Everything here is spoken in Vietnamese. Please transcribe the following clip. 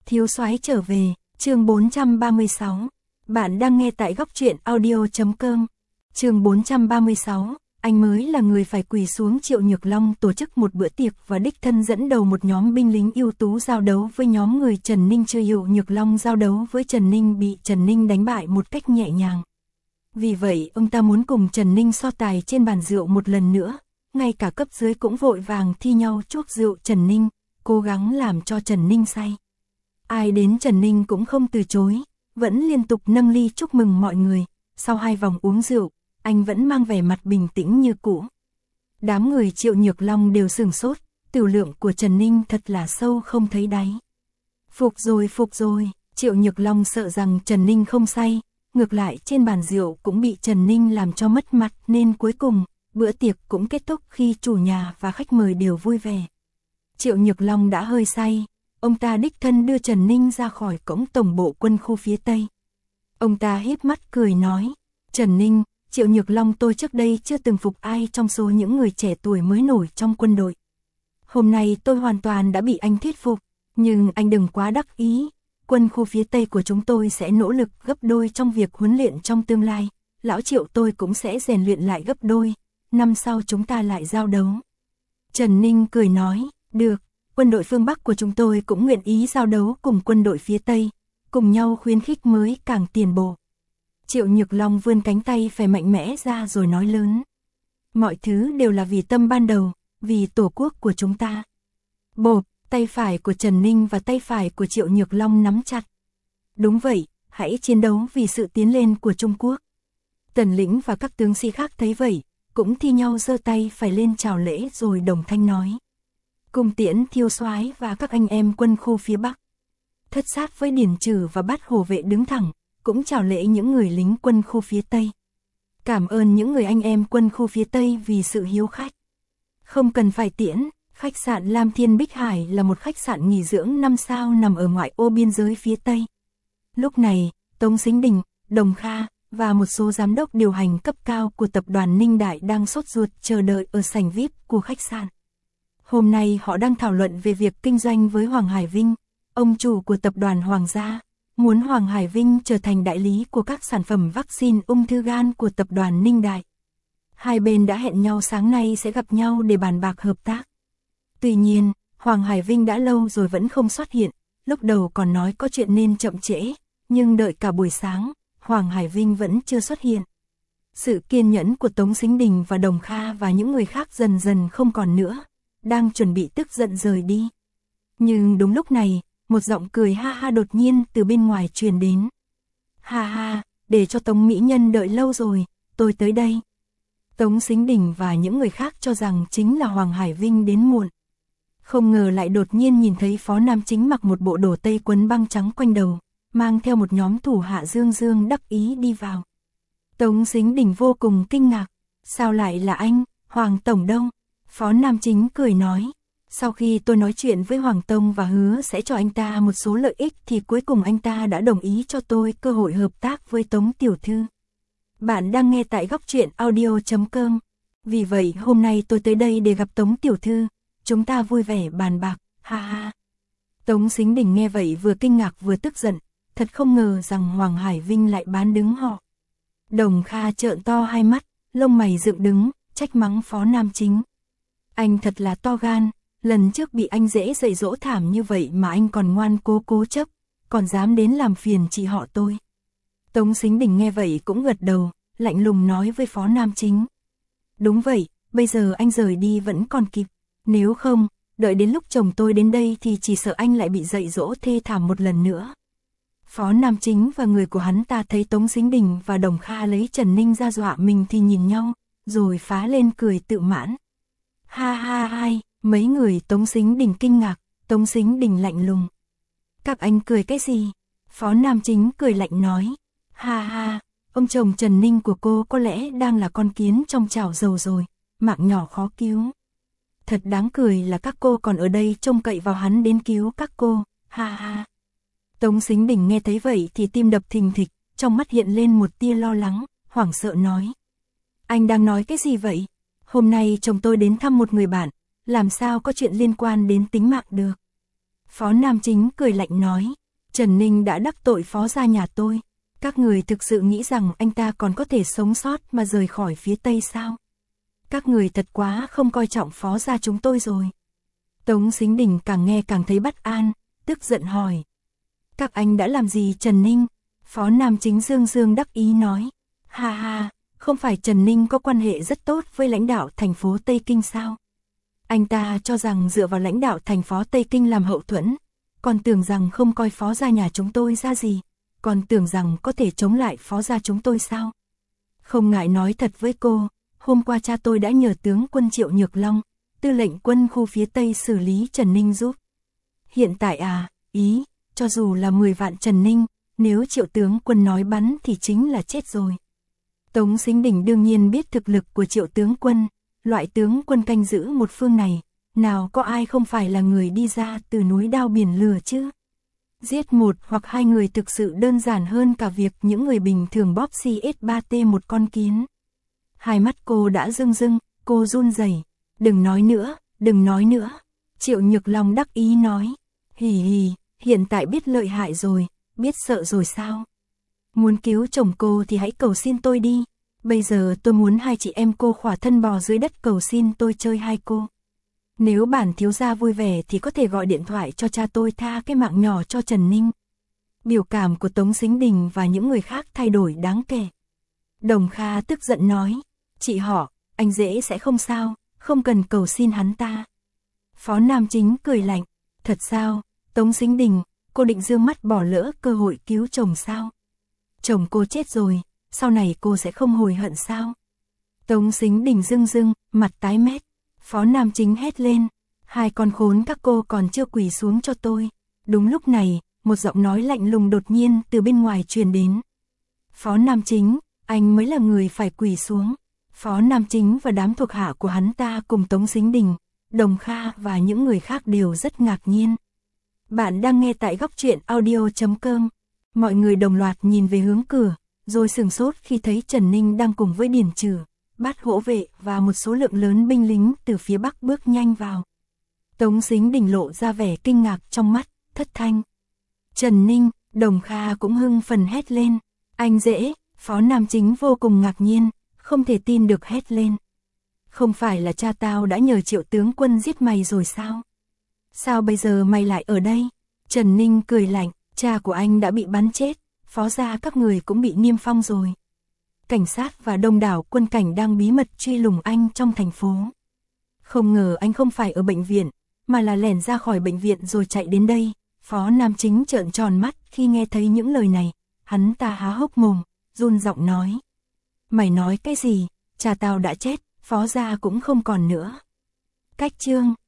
Thiếu soái trở về, chương 436. Bạn đang nghe tại góc truyện audio.com. Chương 436, anh mới là người phải quỳ xuống. Triệu Nhược Long tổ chức một bữa tiệc và đích thân dẫn đầu một nhóm binh lính ưu tú giao đấu với nhóm người Trần Ninh. Triệu Nhược Long giao đấu với Trần Ninh bị Trần Ninh đánh bại một cách nhẹ nhàng. Vì vậy, ông ta muốn cùng Trần Ninh so tài trên bàn rượu một lần nữa. Ngay cả cấp dưới cũng vội vàng thi nhau chuốc rượu Trần Ninh, cố gắng làm cho Trần Ninh say. Ai đến Trần Ninh cũng không từ chối, vẫn liên tục nâng ly chúc mừng mọi người. Sau 2 vòng uống rượu, anh vẫn mang vẻ mặt bình tĩnh như cũ. Đám người Triệu Nhược Long đều sửng sốt, tửu lượng của Trần Ninh thật là sâu không thấy đáy. Phục rồi, Triệu Nhược Long sợ rằng Trần Ninh không say, ngược lại trên bàn rượu cũng bị Trần Ninh làm cho mất mặt, nên cuối cùng, bữa tiệc cũng kết thúc khi chủ nhà và khách mời đều vui vẻ. Triệu Nhược Long đã hơi say, ông ta đích thân đưa Trần Ninh ra khỏi cổng tổng bộ quân khu phía Tây. Ông ta híp mắt cười nói, Trần Ninh, Triệu Nhược Long tôi trước đây chưa từng phục ai trong số những người trẻ tuổi mới nổi trong quân đội. Hôm nay tôi hoàn toàn đã bị anh thuyết phục, nhưng anh đừng quá đắc ý. Quân khu phía Tây của chúng tôi sẽ nỗ lực gấp đôi trong việc huấn luyện trong tương lai. Lão Triệu tôi cũng sẽ rèn luyện lại gấp đôi. Năm sau chúng ta lại giao đấu. Trần Ninh cười nói, được, quân đội phương Bắc của chúng tôi cũng nguyện ý giao đấu cùng quân đội phía Tây, cùng nhau khuyến khích mới càng tiền bộ. Triệu Nhược Long vươn cánh tay phải mạnh mẽ ra rồi nói lớn. Mọi thứ đều là vì tâm ban đầu, vì tổ quốc của chúng ta. Bộp, tay phải của Trần Ninh và tay phải của Triệu Nhược Long nắm chặt. Đúng vậy, hãy chiến đấu vì sự tiến lên của Trung Quốc. Tần Lĩnh và các tướng sĩ khác thấy vậy, cũng thi nhau giơ tay phải lên chào lễ rồi đồng thanh nói. Cung tiễn Thiếu soái và các anh em quân khu phía Bắc. Thất Sát với Điển Trừ và Bát Hồ Vệ đứng thẳng, cũng chào lễ những người lính quân khu phía Tây. Cảm ơn những người anh em quân khu phía Tây vì sự hiếu khách. Không cần phải tiễn, khách sạn Lam Thiên Bích Hải là một khách sạn nghỉ dưỡng 5 sao nằm ở ngoại ô biên giới phía Tây. Lúc này, Tống Sính Đình, Đồng Kha và một số giám đốc điều hành cấp cao của tập đoàn Ninh Đại đang sốt ruột chờ đợi ở sảnh VIP của khách sạn. Hôm nay họ đang thảo luận về việc kinh doanh với Hoàng Hải Vinh, ông chủ của tập đoàn Hoàng gia, muốn Hoàng Hải Vinh trở thành đại lý của các sản phẩm vaccine ung thư gan của tập đoàn Ninh Đại. Hai bên đã hẹn nhau sáng nay sẽ gặp nhau để bàn bạc hợp tác. Tuy nhiên, Hoàng Hải Vinh đã lâu rồi vẫn không xuất hiện, lúc đầu còn nói có chuyện nên chậm trễ, nhưng đợi cả buổi sáng, Hoàng Hải Vinh vẫn chưa xuất hiện. Sự kiên nhẫn của Tống Sính Đình và Đồng Kha và những người khác dần dần không còn nữa, đang chuẩn bị tức giận rời đi. Nhưng đúng lúc này, một giọng cười ha ha đột nhiên từ bên ngoài truyền đến. Ha ha, để cho Tống mỹ nhân đợi lâu rồi, tôi tới đây. Tống Sính Đình và những người khác cho rằng chính là Hoàng Hải Vinh đến muộn. Không ngờ lại đột nhiên nhìn thấy Phó Nam Chính mặc một bộ đồ tây quấn băng trắng quanh đầu, mang theo một nhóm thủ hạ dương dương đắc ý đi vào. Tống Sính Đình vô cùng kinh ngạc, sao lại là anh, Hoàng Tổng đâu? Phó Nam Chính cười nói, sau khi tôi nói chuyện với Hoàng Tông và hứa sẽ cho anh ta một số lợi ích thì cuối cùng anh ta đã đồng ý cho tôi cơ hội hợp tác với Tống Tiểu Thư. Bạn đang nghe tại góc truyện audio.com, vì vậy hôm nay tôi tới đây để gặp Tống Tiểu Thư, chúng ta vui vẻ bàn bạc, ha ha. Tống Sính Đình nghe vậy vừa kinh ngạc vừa tức giận, thật không ngờ rằng Hoàng Hải Vinh lại bán đứng họ. Đồng Kha trợn to hai mắt, lông mày dựng đứng, trách mắng Phó Nam Chính. Anh thật là to gan, lần trước bị anh dễ dạy dỗ thảm như vậy mà anh còn ngoan cố chấp, còn dám đến làm phiền chị họ tôi. Tống Sính Đình nghe vậy cũng gật đầu, lạnh lùng nói với Phó Nam Chính. Đúng vậy, bây giờ anh rời đi vẫn còn kịp, nếu không, đợi đến lúc chồng tôi đến đây thì chỉ sợ anh lại bị dạy dỗ thê thảm một lần nữa. Phó Nam Chính và người của hắn ta thấy Tống Sính Đình và Đồng Kha lấy Trần Ninh ra dọa mình thì nhìn nhau, rồi phá lên cười tự mãn. Ha ha hai, mấy người Tống Sính Đình kinh ngạc, Tống Sính Đình lạnh lùng. Các anh cười cái gì? Phó Nam Chính cười lạnh nói. Ha ha, ông chồng Trần Ninh của cô có lẽ đang là con kiến trong chảo dầu rồi, mạng nhỏ khó cứu. Thật đáng cười là các cô còn ở đây trông cậy vào hắn đến cứu các cô, ha ha. Tống Sính Đình nghe thấy vậy thì tim đập thình thịch, trong mắt hiện lên một tia lo lắng, hoảng sợ nói. Anh đang nói cái gì vậy? Hôm nay chồng tôi đến thăm một người bạn, làm sao có chuyện liên quan đến tính mạng được? Phó Nam Chính cười lạnh nói, Trần Ninh đã đắc tội phó gia nhà tôi. Các người thực sự nghĩ rằng anh ta còn có thể sống sót mà rời khỏi phía Tây sao? Các người thật quá không coi trọng phó gia chúng tôi rồi. Tống Sính Đình càng nghe càng thấy bất an, tức giận hỏi. Các anh đã làm gì Trần Ninh? Phó Nam Chính dương dương đắc ý nói. Ha ha, không phải Trần Ninh có quan hệ rất tốt với lãnh đạo thành phố Tây Kinh sao? Anh ta cho rằng dựa vào lãnh đạo thành phố Tây Kinh làm hậu thuẫn, còn tưởng rằng không coi phó gia nhà chúng tôi ra gì, còn tưởng rằng có thể chống lại phó gia chúng tôi sao? Không ngại nói thật với cô, hôm qua cha tôi đã nhờ tướng quân Triệu Nhược Long, tư lệnh quân khu phía Tây xử lý Trần Ninh giúp. Hiện tại cho dù là 10 vạn Trần Ninh, nếu Triệu tướng quân nói bắn thì chính là chết rồi. Tống Sính Đình đương nhiên biết thực lực của Triệu tướng quân, loại tướng quân canh giữ một phương này, nào có ai không phải là người đi ra từ núi đao biển lửa chứ. Giết một hoặc hai người thực sự đơn giản hơn cả việc những người bình thường bóp CS3T một con kiến. Hai mắt cô đã rưng rưng, cô run rẩy. Đừng nói nữa, đừng nói nữa. Triệu Nhược Long đắc ý nói. Hì hì, hiện tại biết lợi hại rồi, biết sợ rồi sao? Muốn cứu chồng cô thì hãy cầu xin tôi đi. Bây giờ tôi muốn hai chị em cô khỏa thân bò dưới đất cầu xin tôi chơi hai cô. Nếu bản thiếu gia vui vẻ thì có thể gọi điện thoại cho cha tôi tha cái mạng nhỏ cho Trần Ninh. Biểu cảm của Tống Sính Đình và những người khác thay đổi đáng kể. Đồng Kha tức giận nói, chị họ, anh dễ sẽ không sao, không cần cầu xin hắn ta. Phó Nam Chính cười lạnh, thật sao, Tống Sính Đình, cô định dương mắt bỏ lỡ cơ hội cứu chồng sao? Chồng cô chết rồi, sau này cô sẽ không hối hận sao? Tống Sính Đình rưng rưng, mặt tái mét. Phó Nam Chính hét lên, hai con khốn các cô còn chưa quỳ xuống cho tôi. Đúng lúc này, một giọng nói lạnh lùng đột nhiên từ bên ngoài truyền đến. Phó Nam Chính, anh mới là người phải quỳ xuống. Phó Nam Chính và đám thuộc hạ của hắn ta cùng Tống Sính Đình, Đồng Kha và những người khác đều rất ngạc nhiên. Bạn đang nghe tại góc truyện audio.com. Mọi người đồng loạt nhìn về hướng cửa, rồi sửng sốt khi thấy Trần Ninh đang cùng với Điền Trừ, Bát Hỗ Vệ và một số lượng lớn binh lính từ phía bắc bước nhanh vào. Tống Sính Đình lộ ra vẻ kinh ngạc trong mắt, thất thanh. Trần Ninh, Đồng Kha cũng hưng phần hét lên. Anh dễ, Phó Nam Chính vô cùng ngạc nhiên, không thể tin được hét lên. Không phải là cha tao đã nhờ Triệu tướng quân giết mày rồi sao? Sao bây giờ mày lại ở đây? Trần Ninh cười lạnh, cha của anh đã bị bắn chết, phó gia các người cũng bị niêm phong rồi. Cảnh sát và đông đảo quân cảnh đang bí mật truy lùng anh trong thành phố. Không ngờ anh không phải ở bệnh viện, mà là lẻn ra khỏi bệnh viện rồi chạy đến đây. Phó Nam Chính trợn tròn mắt khi nghe thấy những lời này, hắn ta há hốc mồm, run giọng nói. Mày nói cái gì? Cha tao đã chết, phó gia cũng không còn nữa. Cách chương